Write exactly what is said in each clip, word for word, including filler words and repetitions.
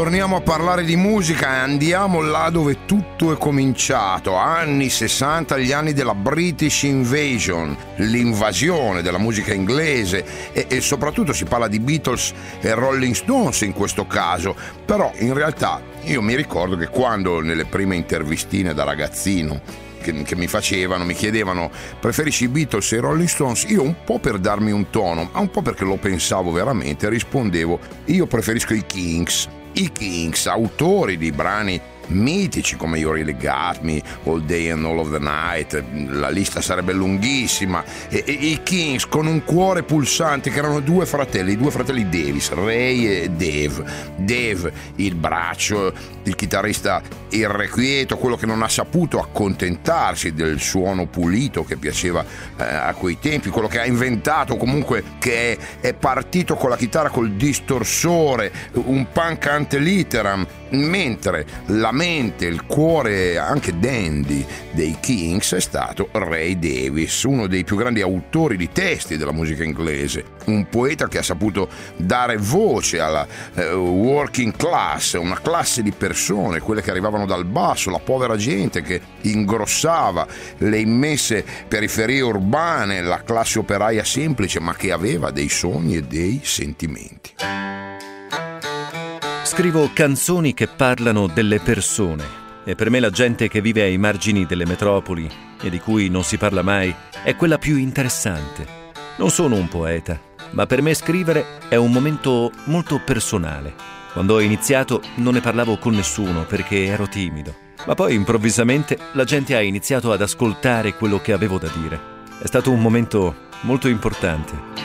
torniamo a parlare di musica e andiamo là dove tutto è cominciato. Anni sessanta, gli anni della British Invasion, l'invasione della musica inglese e, e soprattutto si parla di Beatles e Rolling Stones in questo caso. Però in realtà io mi ricordo che quando nelle prime intervistine da ragazzino che, che mi facevano, mi chiedevano preferisci i Beatles e i Rolling Stones, io un po' per darmi un tono, ma un po' perché lo pensavo veramente, rispondevo io preferisco i Kings. I Kings, autori di brani mitici come You Really Got Me, All Day and All of the Night, la lista sarebbe lunghissima, e, e i Kings con un cuore pulsante, che erano due fratelli, i due fratelli Davis, Ray e Dave. Dave, il braccio, il chitarrista irrequieto, quello che non ha saputo accontentarsi del suono pulito che piaceva eh, a quei tempi, quello che ha inventato, comunque che è, è partito con la chitarra col distorsore, un punk ante litteram, mentre la mente, il cuore anche dandy dei Kings è stato Ray Davies, uno dei più grandi autori di testi della musica inglese, un poeta che ha saputo dare voce alla eh, working class, una classe di persone, quelle che arrivavano dal basso, la povera gente che ingrossava le immense periferie urbane, la classe operaia semplice ma che aveva dei sogni e dei sentimenti. Scrivo canzoni che parlano delle persone e per me la gente che vive ai margini delle metropoli e di cui non si parla mai è quella più interessante. Non sono un poeta, ma per me scrivere è un momento molto personale. Quando ho iniziato non ne parlavo con nessuno perché ero timido, ma poi improvvisamente la gente ha iniziato ad ascoltare quello che avevo da dire. È stato un momento molto importante.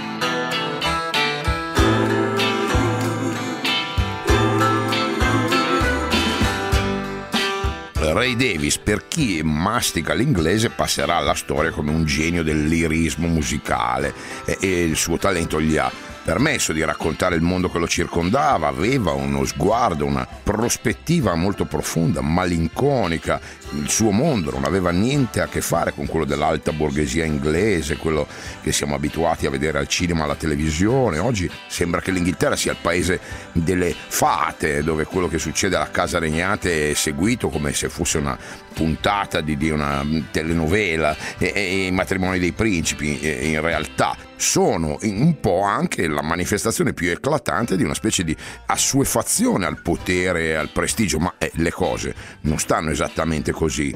Ray Davies, per chi mastica l'inglese, passerà alla storia come un genio del lirismo musicale e, e il suo talento gli ha permesso di raccontare il mondo che lo circondava, aveva uno sguardo, una prospettiva molto profonda, malinconica. Il suo mondo non aveva niente a che fare con quello dell'alta borghesia inglese, quello che siamo abituati a vedere al cinema, alla televisione. Oggi sembra che l'Inghilterra sia il paese delle fate, dove quello che succede alla Casa Regnate è seguito come se fosse una puntata di, di una telenovela, e, e i matrimoni dei principi e in realtà sono un po' anche la manifestazione più eclatante di una specie di assuefazione al potere e al prestigio, ma eh, le cose non stanno esattamente così.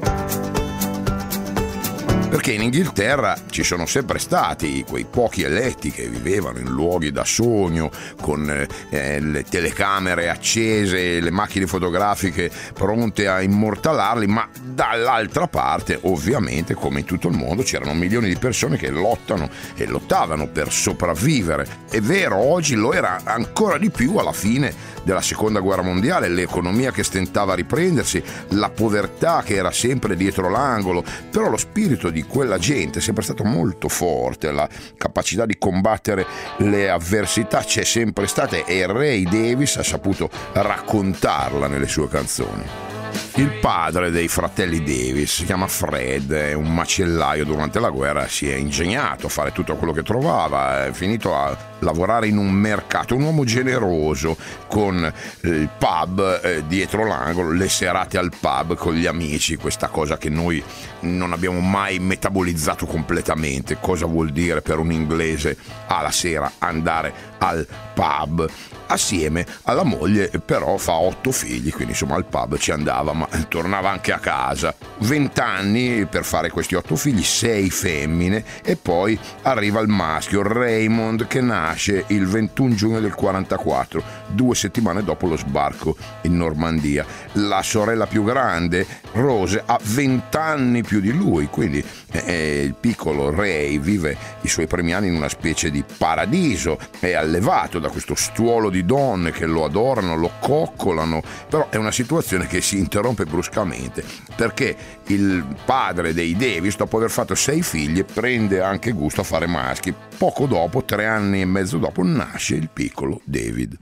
Perché in Inghilterra ci sono sempre stati quei pochi eletti che vivevano in luoghi da sogno, con eh, le telecamere accese, le macchine fotografiche pronte a immortalarli, ma dall'altra parte, ovviamente, come in tutto il mondo, c'erano milioni di persone che lottano e lottavano per sopravvivere. È vero, oggi lo era ancora di più alla fine della seconda guerra mondiale, l'economia che stentava a riprendersi, la povertà che era sempre dietro l'angolo, però lo spirito di quella gente è sempre stato molto forte, la capacità di combattere le avversità c'è sempre stata e Ray Davies ha saputo raccontarla nelle sue canzoni. Il padre dei fratelli Davis si chiama Fred, è un macellaio. Durante la guerra si è ingegnato a fare tutto quello che trovava, è finito a lavorare in un mercato, un uomo generoso, con il pub eh, dietro l'angolo, le serate al pub con gli amici, questa cosa che noi non abbiamo mai metabolizzato completamente. Cosa vuol dire per un inglese alla sera andare al pub? Assieme alla moglie, però fa otto figli, quindi insomma al pub ci andava, ma tornava anche a casa. Vent'anni per fare questi otto figli, sei femmine, e poi arriva il maschio Raymond, che nasce il ventuno giugno del quarantaquattro, due settimane dopo lo sbarco in Normandia. La sorella più grande, Rose, ha vent'anni più di lui, quindi eh, il piccolo Ray vive i suoi primi anni in una specie di paradiso, è allevato da questo stuolo di donne che lo adorano, lo coccolano, però è una situazione che si interrompe bruscamente perché il padre dei Davis, dopo aver fatto sei figli, prende anche gusto a fare maschi. Poco dopo, tre anni e mezzo dopo, nasce il piccolo David.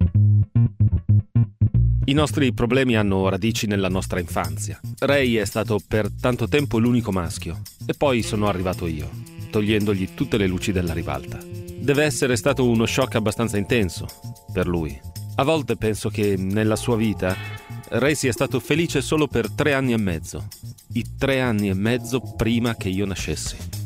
I nostri problemi hanno radici nella nostra infanzia. Ray è stato per tanto tempo l'unico maschio e poi sono arrivato io, togliendogli tutte le luci della ribalta. Deve essere stato uno shock abbastanza intenso per lui. A volte penso che nella sua vita Ray sia stato felice solo per tre anni e mezzo. I tre anni e mezzo prima che io nascessi.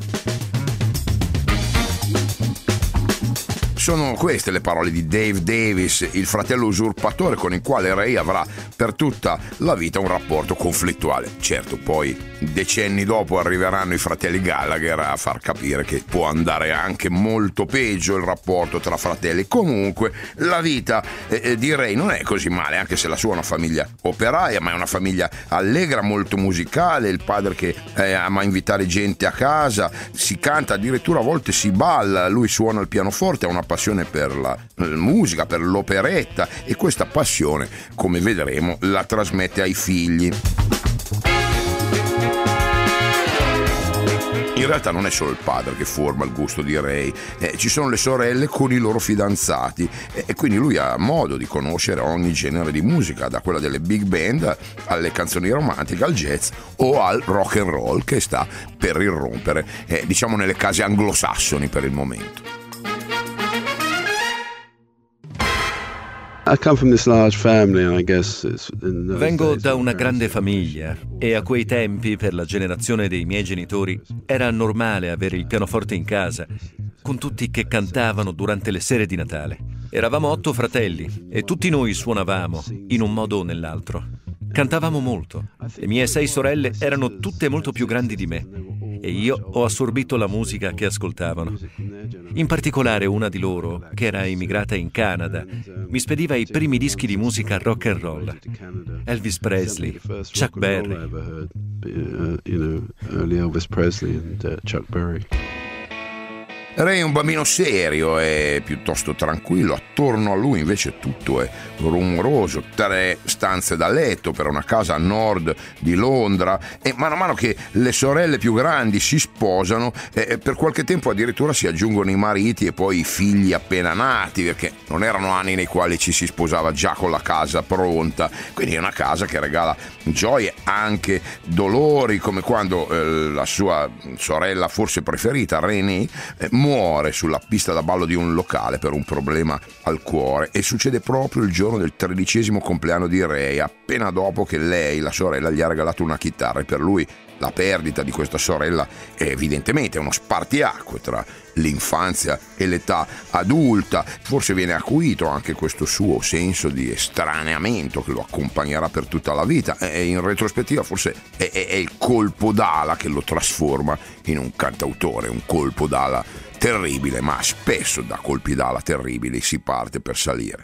Sono queste le parole di Dave Davis, il fratello usurpatore con il quale Ray avrà per tutta la vita un rapporto conflittuale. Certo, poi decenni dopo arriveranno i fratelli Gallagher a far capire che può andare anche molto peggio il rapporto tra fratelli. Comunque la vita eh, di Ray non è così male, anche se la sua è una famiglia operaia, ma è una famiglia allegra, molto musicale, il padre che eh, ama invitare gente a casa, si canta, addirittura a volte si balla, lui suona il pianoforte, ha una passione per la musica, per l'operetta, e questa passione, come vedremo, la trasmette ai figli. In realtà non è solo il padre che forma il gusto di Ray, eh, ci sono le sorelle con i loro fidanzati, eh, e quindi lui ha modo di conoscere ogni genere di musica, da quella delle big band alle canzoni romantiche, al jazz o al rock and roll, che sta per irrompere, eh, diciamo nelle case anglosassoni per il momento. Vengo da una grande famiglia e a quei tempi, per la generazione dei miei genitori, era normale avere il pianoforte in casa, con tutti che cantavano durante le sere di Natale. Eravamo otto fratelli e tutti noi suonavamo in un modo o nell'altro. Cantavamo molto. Le mie sei sorelle erano tutte molto più grandi di me e io ho assorbito la musica che ascoltavano. In particolare una di loro, che era immigrata in Canada, mi spediva i primi dischi di musica rock and roll. Elvis Presley, Chuck Berry. Ray è un bambino serio e piuttosto tranquillo, attorno a lui invece tutto è rumoroso, tre stanze da letto per una casa a nord di Londra, e mano a mano che le sorelle più grandi si sposano, eh, per qualche tempo addirittura si aggiungono i mariti e poi i figli appena nati, perché non erano anni nei quali ci si sposava già con la casa pronta, quindi è una casa che regala gioie, anche dolori, come quando eh, la sua sorella forse preferita, Renée, eh, muore sulla pista da ballo di un locale per un problema al cuore, e succede proprio il giorno del tredicesimo compleanno di Ray, appena dopo che lei, la sorella, gli ha regalato una chitarra, e per lui la perdita di questa sorella è evidentemente uno spartiacque tra l'infanzia e l'età adulta. Forse viene acuito anche questo suo senso di estraneamento che lo accompagnerà per tutta la vita, e in retrospettiva forse è, è, è il colpo d'ala che lo trasforma in un cantautore, un colpo d'ala terribile, ma spesso da colpi d'ala terribili si parte per salire.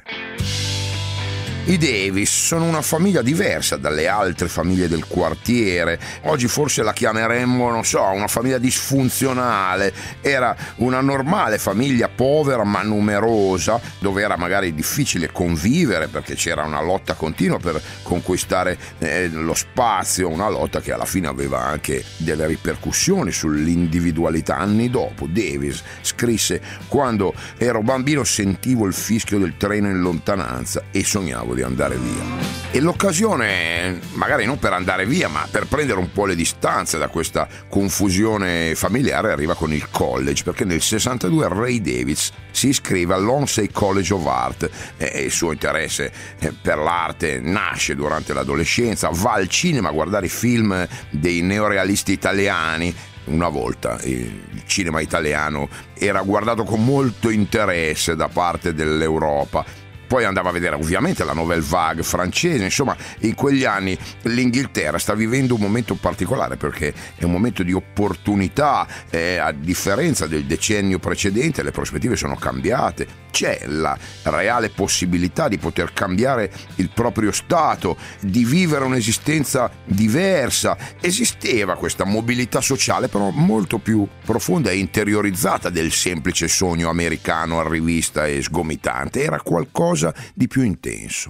I Davis sono una famiglia diversa dalle altre famiglie del quartiere. Oggi forse la chiameremmo, non so, una famiglia disfunzionale. Era una normale famiglia povera ma numerosa, dove era magari difficile convivere perché c'era una lotta continua per conquistare eh, lo spazio, una lotta che alla fine aveva anche delle ripercussioni sull'individualità. Anni dopo Davis scrisse: quando ero bambino sentivo il fischio del treno in lontananza e sognavo di andare via. E l'occasione, magari non per andare via, ma per prendere un po' le distanze da questa confusione familiare, arriva con il college, perché nel sessantadue Ray Davis si iscrive all'Onsey College of Art e il suo interesse per l'arte nasce durante l'adolescenza. Va al cinema a guardare i film dei neorealisti italiani. Una volta il cinema italiano era guardato con molto interesse da parte dell'Europa. Poi andava a vedere ovviamente la Nouvelle Vague francese. Insomma, in quegli anni l'Inghilterra sta vivendo un momento particolare, perché è un momento di opportunità, eh, a differenza del decennio precedente le prospettive sono cambiate, c'è la reale possibilità di poter cambiare il proprio stato, di vivere un'esistenza diversa. Esisteva questa mobilità sociale, però molto più profonda e interiorizzata del semplice sogno americano a rivista e sgomitante. Era qualcosa di più intenso.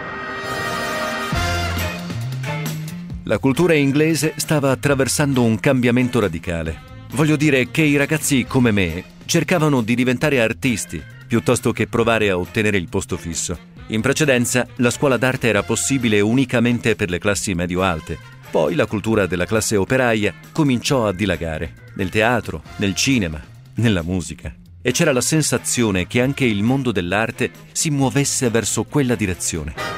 La cultura inglese stava attraversando un cambiamento radicale. Voglio dire che i ragazzi come me cercavano di diventare artisti piuttosto che provare a ottenere il posto fisso. In precedenza, la scuola d'arte era possibile unicamente per le classi medio-alte. Poi la cultura della classe operaia cominciò a dilagare nel teatro, nel cinema, nella musica. e c'era la sensazione che anche il mondo dell'arte si muovesse verso quella direzione.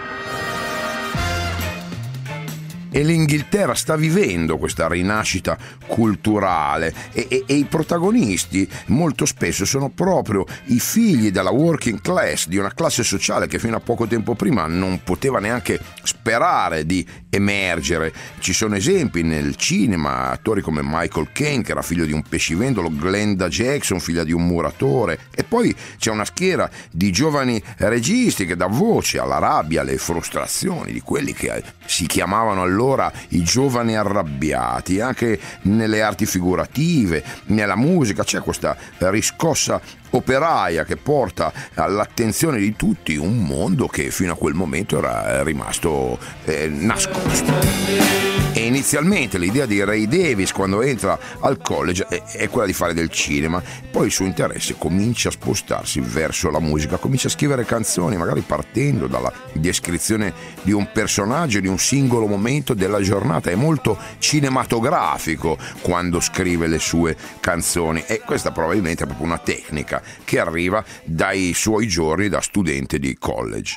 E l'Inghilterra sta vivendo questa rinascita culturale e, e, e i protagonisti molto spesso sono proprio i figli della working class, di una classe sociale che fino a poco tempo prima non poteva neanche sperare di emergere. Ci sono esempi nel cinema, attori come Michael Caine, che era figlio di un pescivendolo, Glenda Jackson, figlia di un muratore, e poi c'è una schiera di giovani registi che dà voce alla rabbia, alle frustrazioni di quelli che si chiamavano allora i giovani arrabbiati. Anche nelle arti figurative, nella musica c'è questa riscossa operaia che porta all'attenzione di tutti un mondo che fino a quel momento era rimasto eh, nascosto. E inizialmente l'idea di Ray Davies, quando entra al college, è, è quella di fare del cinema. Poi il suo interesse comincia a spostarsi verso la musica, comincia a scrivere canzoni, magari partendo dalla descrizione di un personaggio, di un singolo momento della giornata. È molto cinematografico quando scrive le sue canzoni, e questa probabilmente è proprio una tecnica che arriva dai suoi giorni da studente di college.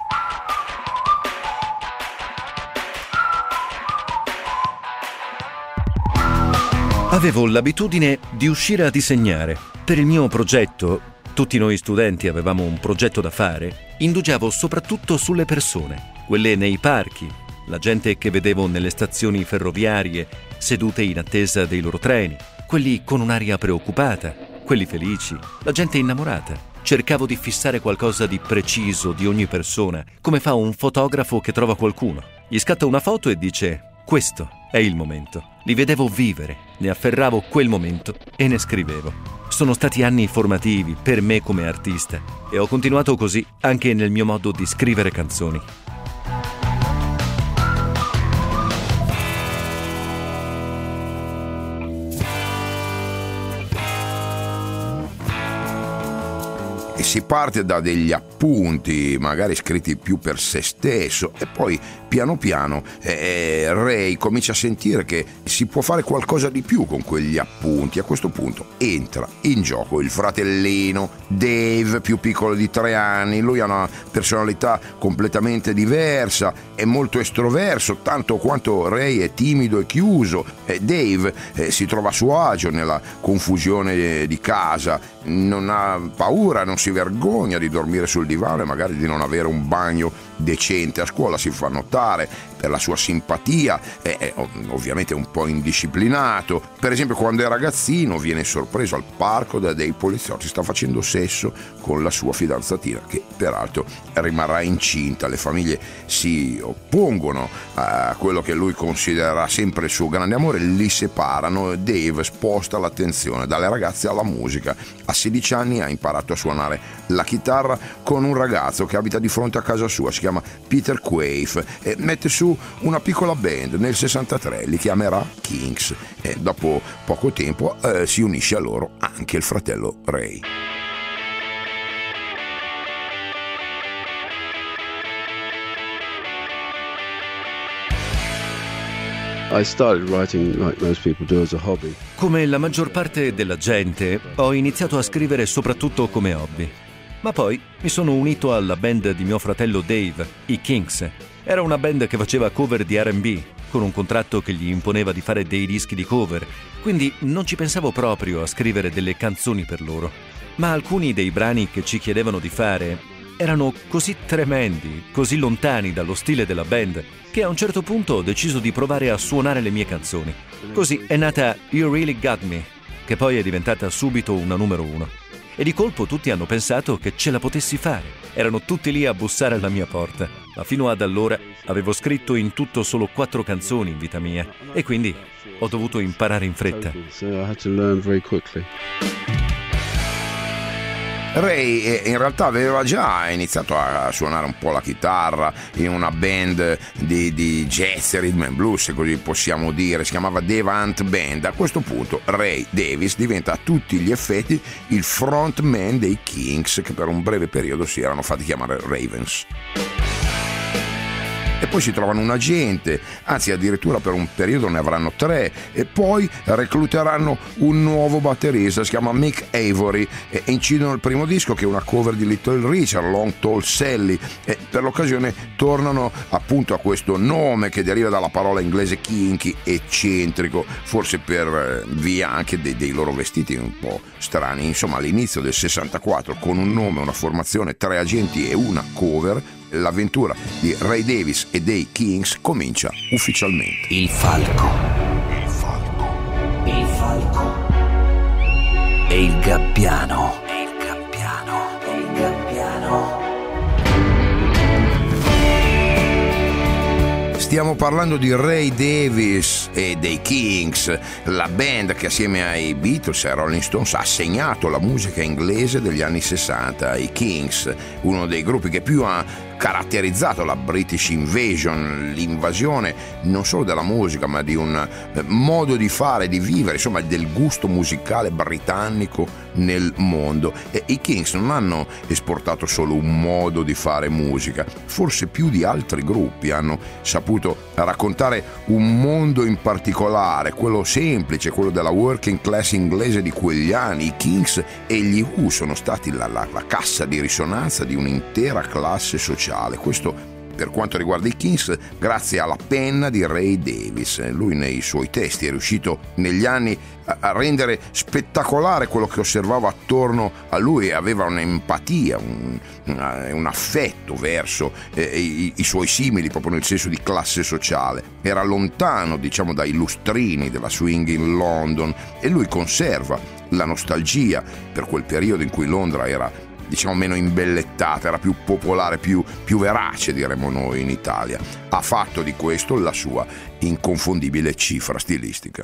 Avevo l'abitudine di uscire a disegnare. Per il mio progetto, tutti noi studenti avevamo un progetto da fare, indugiavo soprattutto sulle persone, quelle nei parchi, la gente che vedevo nelle stazioni ferroviarie, sedute in attesa dei loro treni, quelli con un'aria preoccupata, quelli felici, la gente innamorata. Cercavo di fissare qualcosa di preciso di ogni persona, come fa un fotografo che trova qualcuno. Gli scatta una foto e dice: questo è il momento. Li vedevo vivere, ne afferravo quel momento e ne scrivevo. Sono stati anni formativi per me come artista e ho continuato così anche nel mio modo di scrivere canzoni. E si parte da degli appunti, magari scritti più per se stesso, e poi piano piano eh, Ray comincia a sentire che si può fare qualcosa di più con quegli appunti. A questo punto entra in gioco il fratellino Dave, più piccolo di tre anni. Lui ha una personalità completamente diversa, è molto estroverso, tanto quanto Ray è timido e chiuso. E Dave eh, si trova a suo agio nella confusione di casa, non ha paura, non si vergogna di dormire sul divano e magari di non avere un bagno decente. A scuola si fa notare per la sua simpatia, è, è ovviamente un po' indisciplinato. Per esempio, quando è ragazzino viene sorpreso al parco da dei poliziotti, sta facendo sesso con la sua fidanzatina, che peraltro rimarrà incinta. Le famiglie si oppongono a quello che lui considererà sempre il suo grande amore, li separano. Dave sposta l'attenzione dalle ragazze alla musica. A sedici anni ha imparato a suonare la chitarra con un ragazzo che abita di fronte a casa sua, si chiama Peter Quaife, e mette su una piccola band. Nel sessantatré li chiamerà Kings, e dopo poco tempo eh, si unisce a loro anche il fratello Ray. I started writing like most people do as a hobby. Come la maggior parte della gente, ho iniziato a scrivere soprattutto come hobby. Ma poi mi sono unito alla band di mio fratello Dave, i Kings. Era una band che faceva cover di R and B, con un contratto che gli imponeva di fare dei dischi di cover, quindi non ci pensavo proprio a scrivere delle canzoni per loro. Ma alcuni dei brani che ci chiedevano di fare erano così tremendi, così lontani dallo stile della band, che a un certo punto ho deciso di provare a suonare le mie canzoni. Così è nata You Really Got Me, che poi è diventata subito una numero uno. E di colpo tutti hanno pensato che ce la potessi fare. Erano tutti lì a bussare alla mia porta. Ma fino ad allora avevo scritto in tutto solo quattro canzoni in vita mia, e quindi ho dovuto imparare in fretta. So I had to learn very quickly. Ray in realtà aveva già iniziato a suonare un po' la chitarra in una band di, di jazz, rhythm and blues, se così possiamo dire. Si chiamava Devant Band. A questo punto Ray Davies diventa a tutti gli effetti il frontman dei Kings, che per un breve periodo si erano fatti chiamare Ravens. e poi si trovano un agente, anzi addirittura per un periodo ne avranno tre, e poi recluteranno un nuovo batterista, si chiama Mick Avory, e incidono il primo disco che è una cover di Little Richard, Long Tall Sally, e per l'occasione tornano appunto a questo nome che deriva dalla parola inglese kinky, eccentrico, forse per via anche dei, dei loro vestiti un po' strani. Insomma, all'inizio del sessantaquattro, con un nome, una formazione, tre agenti e una cover, l'avventura di Ray Davies e dei Kings comincia ufficialmente. Il falco. Il falco. Il falco. E il gabbiano. E il gabbiano. E il gabbiano. Stiamo parlando di Ray Davies e dei Kings, la band che assieme ai Beatles e ai Rolling Stones ha segnato la musica inglese degli anni sessanta. I Kings, uno dei gruppi che più ha caratterizzato la British Invasion, l'invasione non solo della musica ma di un modo di fare, di vivere, insomma del gusto musicale britannico nel mondo. E i Kings non hanno esportato solo un modo di fare musica, forse più di altri gruppi hanno saputo raccontare un mondo in particolare, quello semplice, quello della working class inglese di quegli anni. I Kings e gli Who sono stati la, la, la cassa di risonanza di un'intera classe sociale. Questo per quanto riguarda i Kings, grazie alla penna di Ray Davies. Lui nei suoi testi è riuscito negli anni a rendere spettacolare quello che osservava attorno a lui, aveva un'empatia, un, un affetto verso eh, i, i suoi simili, proprio nel senso di classe sociale. Era lontano, diciamo, dai lustrini della swing in London, e lui conserva la nostalgia per quel periodo in cui Londra era, diciamo, meno imbellettata, era più popolare, più, più verace, diremmo noi in Italia. Ha fatto di questo la sua inconfondibile cifra stilistica.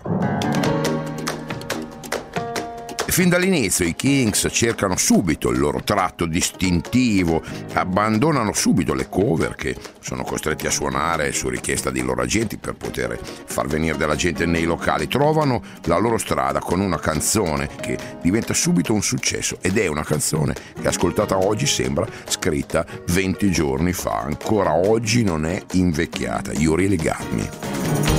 Fin dall'inizio i Kings cercano subito il loro tratto distintivo, abbandonano subito le cover che sono costretti a suonare su richiesta dei loro agenti per poter far venire della gente nei locali. Trovano la loro strada con una canzone che diventa subito un successo, ed è una canzone che ascoltata oggi sembra scritta venti giorni fa, ancora oggi non è invecchiata. You Really Got Me.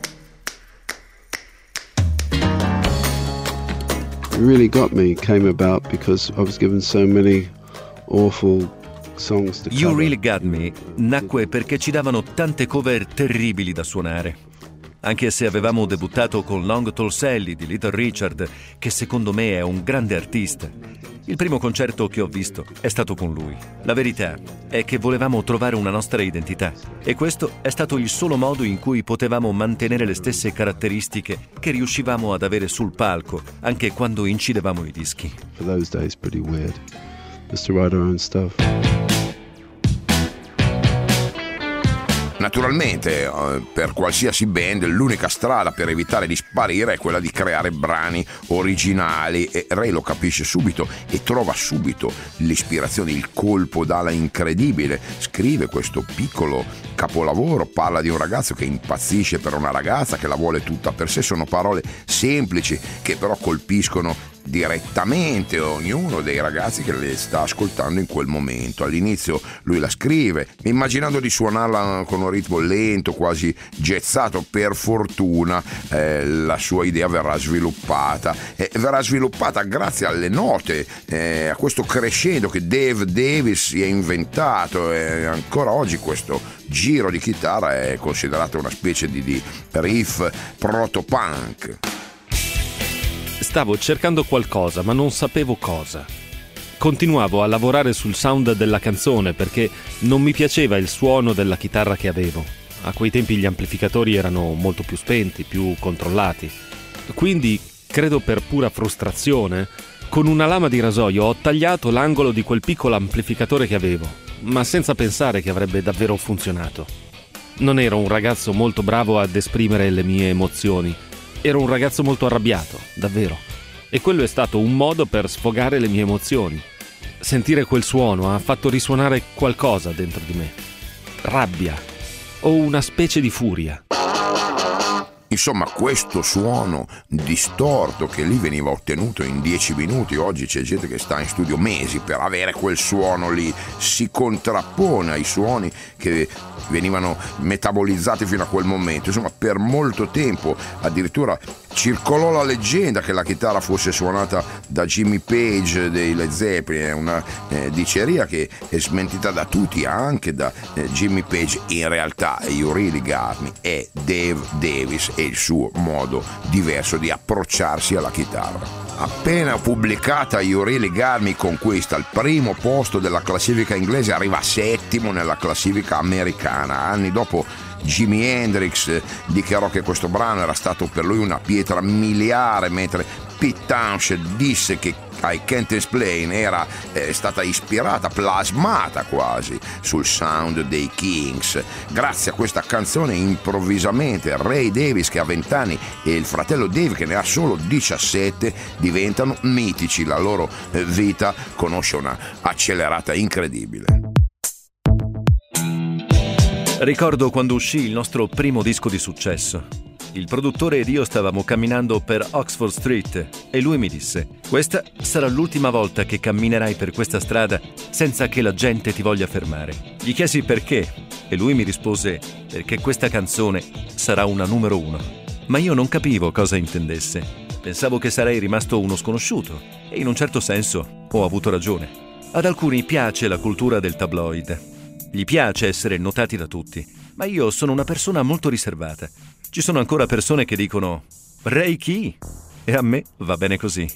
It Really Got Me came about because I was given so many awful songs to cover. You Really Got Me nacque perché ci davano tante cover terribili da suonare. Anche se avevamo debuttato con Long Tall Sally di Little Richard, che secondo me è un grande artista. Il primo concerto che ho visto è stato con lui. La verità è che volevamo trovare una nostra identità, e questo è stato il solo modo in cui potevamo mantenere le stesse caratteristiche che riuscivamo ad avere sul palco, anche quando incidevamo i dischi. For those days, pretty weird. Just to write our own stuff. Naturalmente, per qualsiasi band, l'unica strada per evitare di sparire è quella di creare brani originali, e Ray lo capisce subito e trova subito l'ispirazione, il colpo d'ala incredibile. Scrive questo piccolo capolavoro, parla di un ragazzo che impazzisce per una ragazza, che la vuole tutta per sé. Sono parole semplici che però colpiscono direttamente ognuno dei ragazzi che le sta ascoltando in quel momento. All'inizio lui la scrive immaginando di suonarla con un ritmo lento, quasi jazzato. Per fortuna eh, la sua idea verrà sviluppata e verrà sviluppata grazie alle note, eh, a questo crescendo che Dave Davies si è inventato, e ancora oggi questo giro di chitarra è considerato una specie di, di riff proto-punk. Stavo cercando qualcosa, ma non sapevo cosa. Continuavo a lavorare sul sound della canzone perché non mi piaceva il suono della chitarra che avevo. A quei tempi gli amplificatori erano molto più spenti, più controllati. Quindi, credo per pura frustrazione, con una lama di rasoio ho tagliato l'angolo di quel piccolo amplificatore che avevo, ma senza pensare che avrebbe davvero funzionato. Non ero un ragazzo molto bravo ad esprimere le mie emozioni. Ero un ragazzo molto arrabbiato, davvero. E quello è stato un modo per sfogare le mie emozioni. Sentire quel suono ha fatto risuonare qualcosa dentro di me. Rabbia o una specie di furia. Insomma, questo suono distorto che lì veniva ottenuto in dieci minuti, oggi c'è gente che sta in studio mesi per avere quel suono lì, si contrappone ai suoni che venivano metabolizzati fino a quel momento. Insomma, per molto tempo addirittura circolò la leggenda che la chitarra fosse suonata da Jimmy Page dei Led Zeppelin, è una eh, diceria che è smentita da tutti, anche da eh, Jimmy Page. In realtà You Really Got Me è Dave Davis e il suo modo diverso di approcciarsi alla chitarra. Appena pubblicata, You Really Got Me conquista il primo posto della classifica inglese, arriva settimo nella classifica americana. Anni dopo Jimi Hendrix dichiarò che questo brano era stato per lui una pietra miliare, mentre Pete Townshend disse che I Can't Explain era eh, stata ispirata, plasmata quasi sul sound dei Kings. Grazie a questa canzone improvvisamente Ray Davies, che ha venti anni, e il fratello Dave, che ne ha solo diciassette, diventano mitici. La loro eh, vita conosce una accelerata incredibile. Ricordo quando uscì il nostro primo disco di successo. Il produttore ed io stavamo camminando per Oxford Street e lui mi disse: questa sarà l'ultima volta che camminerai per questa strada senza che la gente ti voglia fermare. Gli chiesi perché e lui mi rispose: perché questa canzone sarà una numero uno. Ma io non capivo cosa intendesse. Pensavo che sarei rimasto uno sconosciuto e in un certo senso ho avuto ragione. Ad alcuni piace la cultura del tabloid. Gli piace essere notati da tutti, ma io sono una persona molto riservata. Ci sono ancora persone che dicono Ray chi? E a me va bene così.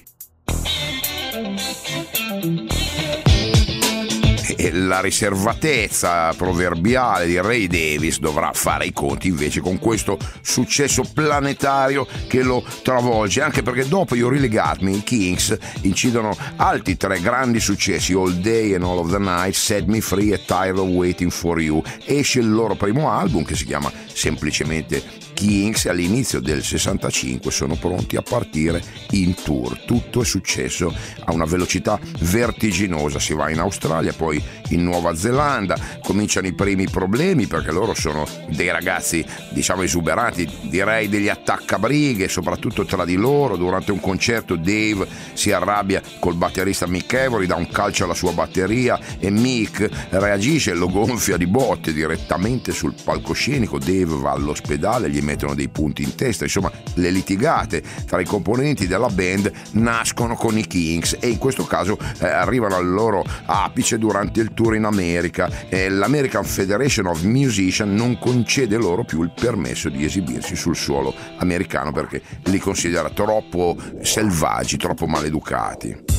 E la riservatezza proverbiale di Ray Davies dovrà fare i conti invece con questo successo planetario che lo travolge, anche perché dopo You Really Got Me i Kings incidono altri tre grandi successi: All Day and All of the Night, Set Me Free e Tired of Waiting for You. Esce il loro primo album che si chiama semplicemente Kings e all'inizio del sessantacinque sono pronti a partire in tour. Tutto è successo a una velocità vertiginosa. Si va in Australia, poi in Nuova Zelanda, cominciano i primi problemi perché loro sono dei ragazzi, diciamo, esuberanti, direi degli attaccabrighe, soprattutto tra di loro. Durante un concerto Dave si arrabbia col batterista Mick Avory, dà un calcio alla sua batteria e Mick reagisce e lo gonfia di botte direttamente sul palcoscenico. Dave va all'ospedale, gli mettono dei punti in testa. Insomma, le litigate tra i componenti della band nascono con i Kings e in questo caso eh, arrivano al loro apice durante il tour in America. eh, l'American Federation of Musicians non concede loro più il permesso di esibirsi sul suolo americano perché li considera troppo selvaggi, troppo maleducati.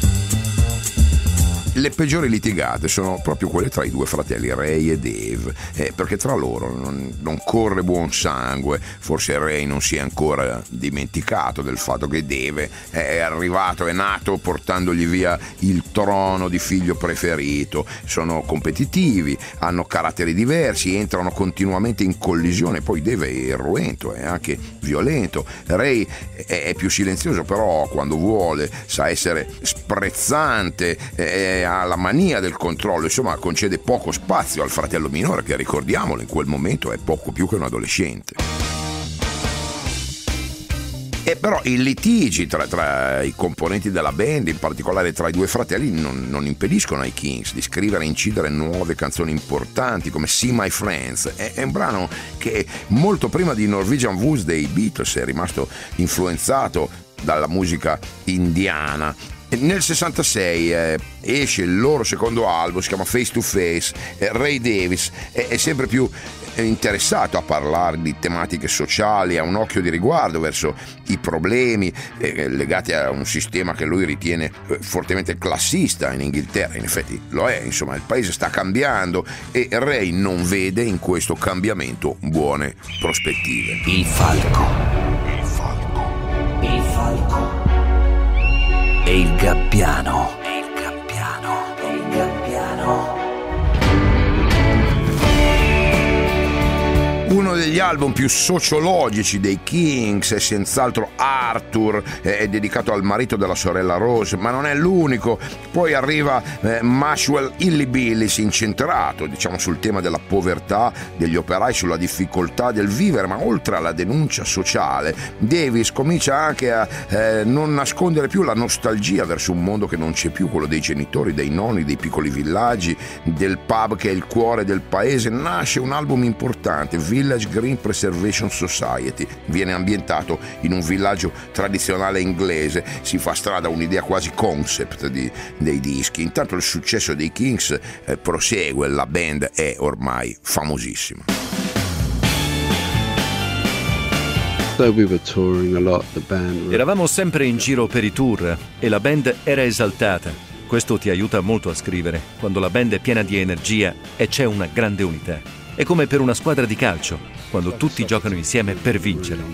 Le peggiori litigate sono proprio quelle tra i due fratelli Ray e Dave, eh, perché tra loro non, non corre buon sangue. Forse Ray non si è ancora dimenticato del fatto che Dave è arrivato, è nato portandogli via il trono di figlio preferito. Sono competitivi, hanno caratteri diversi, entrano continuamente in collisione. Poi Dave è irruento, è anche violento. Ray è, è più silenzioso, però quando vuole sa essere sprezzante, è, ha la mania del controllo. Insomma, concede poco spazio al fratello minore che, ricordiamolo, in quel momento è poco più che un adolescente. E però i litigi tra, tra i componenti della band, in particolare tra i due fratelli, non, non impediscono ai Kings di scrivere e incidere nuove canzoni importanti come See My Friends. È, è un brano che molto prima di Norwegian Woods dei Beatles è rimasto influenzato dalla musica indiana. Nel sessantasei eh, esce il loro secondo album, si chiama Face to Face. eh, Ray Davies è, è sempre più interessato a parlare di tematiche sociali, ha un occhio di riguardo verso i problemi eh, legati a un sistema che lui ritiene eh, fortemente classista in Inghilterra. In effetti lo è, insomma, il paese sta cambiando e Ray non vede in questo cambiamento buone prospettive. Il falco, il falco, il falco e il gabbiano, e il gabbiano, e il gabbiano. Uno degli album più sociologici dei Kings è senz'altro Arthur, è dedicato al marito della sorella Rose, ma non è l'unico. Poi arriva eh, Muswell Hillybillies, incentrato diciamo sul tema della povertà degli operai, sulla difficoltà del vivere, ma oltre alla denuncia sociale Davis comincia anche a eh, non nascondere più la nostalgia verso un mondo che non c'è più, quello dei genitori, dei nonni, dei piccoli villaggi, del pub che è il cuore del paese. Nasce un album importante, Village Green Preservation Society, viene ambientato in un villaggio tradizionale inglese, si fa strada un'idea quasi concept di, dei dischi. Intanto il successo dei Kings eh, prosegue, la band è ormai famosissima. So we were touring a lot, the band. Eravamo sempre in giro per i tour e la band era esaltata. Questo ti aiuta molto a scrivere, quando la band è piena di energia e c'è una grande unità. È come per una squadra di calcio, quando tutti giocano insieme per vincere.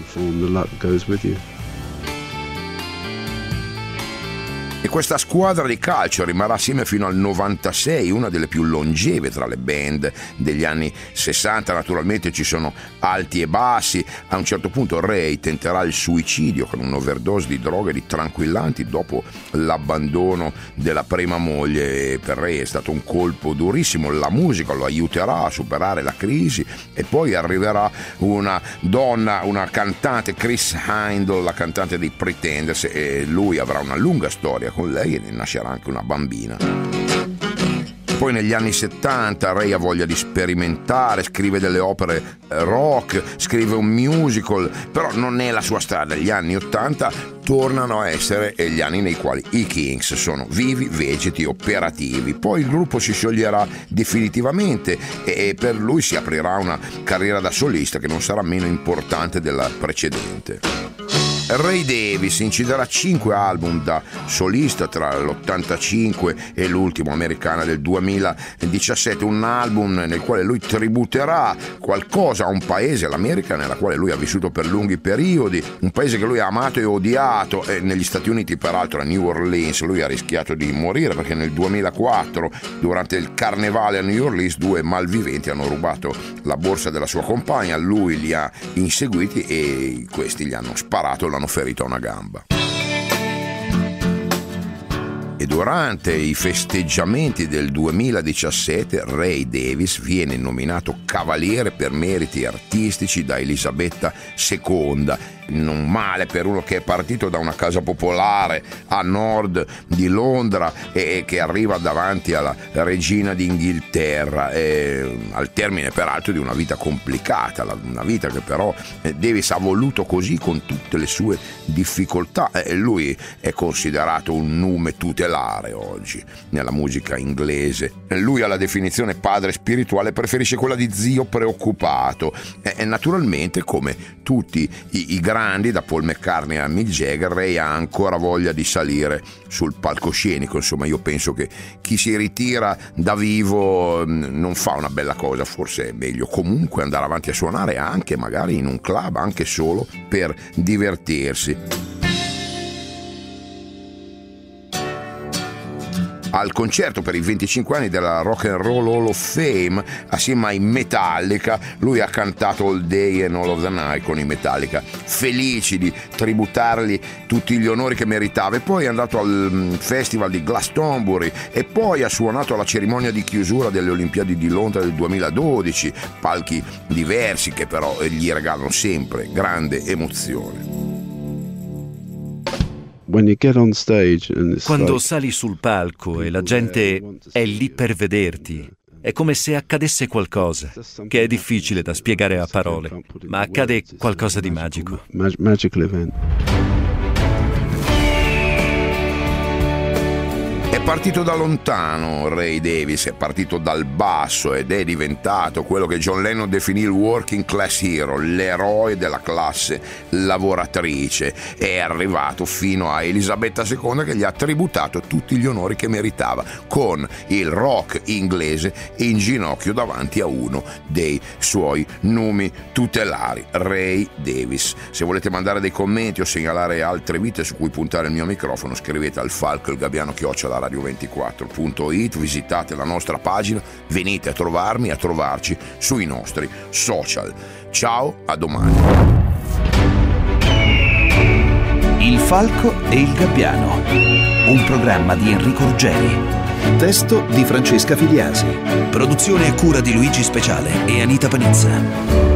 E questa squadra di calcio rimarrà assieme fino al novantasei, una delle più longeve tra le band degli anni sessanta. Naturalmente ci sono alti e bassi. A un certo punto Ray tenterà il suicidio con un'overdose di droghe e di tranquillanti dopo l'abbandono della prima moglie. E per Ray è stato un colpo durissimo. La musica lo aiuterà a superare la crisi e poi arriverà una donna, una cantante, Chris Hindle, la cantante dei Pretenders, e lui avrà una lunga storia con lei e ne nascerà anche una bambina. Poi negli anni settanta Ray ha voglia di sperimentare, scrive delle opere rock, scrive un musical, però non è la sua strada. Gli anni ottanta tornano a essere gli anni nei quali i Kings sono vivi, vegeti, operativi. Poi il gruppo si scioglierà definitivamente e per lui si aprirà una carriera da solista che non sarà meno importante della precedente. Ray Davis inciderà cinque album da solista tra l'ottantacinque e l'ultimo, Americana, del duemiladiciassette, un album nel quale lui tributerà qualcosa a un paese, l'America, nella quale lui ha vissuto per lunghi periodi, un paese che lui ha amato e odiato, e negli Stati Uniti, peraltro a New Orleans, lui ha rischiato di morire perché nel duemilaquattro, durante il carnevale a New Orleans, due malviventi hanno rubato la borsa della sua compagna, lui li ha inseguiti e questi gli hanno sparato, hanno ferito a una gamba. E durante i festeggiamenti del duemiladiciassette Ray Davis viene nominato cavaliere per meriti artistici da Elisabetta seconda. Non male per uno che è partito da una casa popolare a nord di Londra e che arriva davanti alla regina d'Inghilterra, e al termine peraltro di una vita complicata, una vita che però Davis ha voluto così con tutte le sue difficoltà, e lui è considerato un nume tutelare oggi nella musica inglese. Lui ha la definizione padre spirituale, preferisce quella di zio preoccupato, e naturalmente, come tutti i, i grandi da Paul McCartney a Mick Jagger, Ray ha ancora voglia di salire sul palcoscenico. Insomma, io penso che chi si ritira da vivo non fa una bella cosa, forse è meglio comunque andare avanti a suonare, anche magari in un club, anche solo per divertirsi. Al concerto per i venticinque anni della Rock and Roll Hall of Fame, assieme ai Metallica, lui ha cantato All Day and All of the Night con i Metallica, felici di tributargli tutti gli onori che meritava. E poi è andato al festival di Glastonbury e poi ha suonato alla cerimonia di chiusura delle Olimpiadi di Londra del duemiladodici, palchi diversi che però gli regalano sempre grande emozione. Quando sali sul palco e la gente è lì per vederti, è come se accadesse qualcosa, che è difficile da spiegare a parole, ma accade qualcosa di magico. Magical event. È partito da lontano Ray Davis, è partito dal basso ed è diventato quello che John Lennon definì il working class hero, l'eroe della classe lavoratrice. È arrivato fino a Elisabetta seconda che gli ha tributato tutti gli onori che meritava, con il rock inglese in ginocchio davanti a uno dei suoi numi tutelari, Ray Davis. Se volete mandare dei commenti o segnalare altre vite su cui puntare il mio microfono, scrivete al falco il gabbiano chiocciola radio ventiquattro punto it, visitate la nostra pagina, venite a trovarmi, a trovarci sui nostri social. Ciao, a domani. Il Falco e il Gabbiano, un programma di Enrico Ruggeri. Testo di Francesca Filiasi. Produzione e cura di Luigi Speciale e Anita Panizza.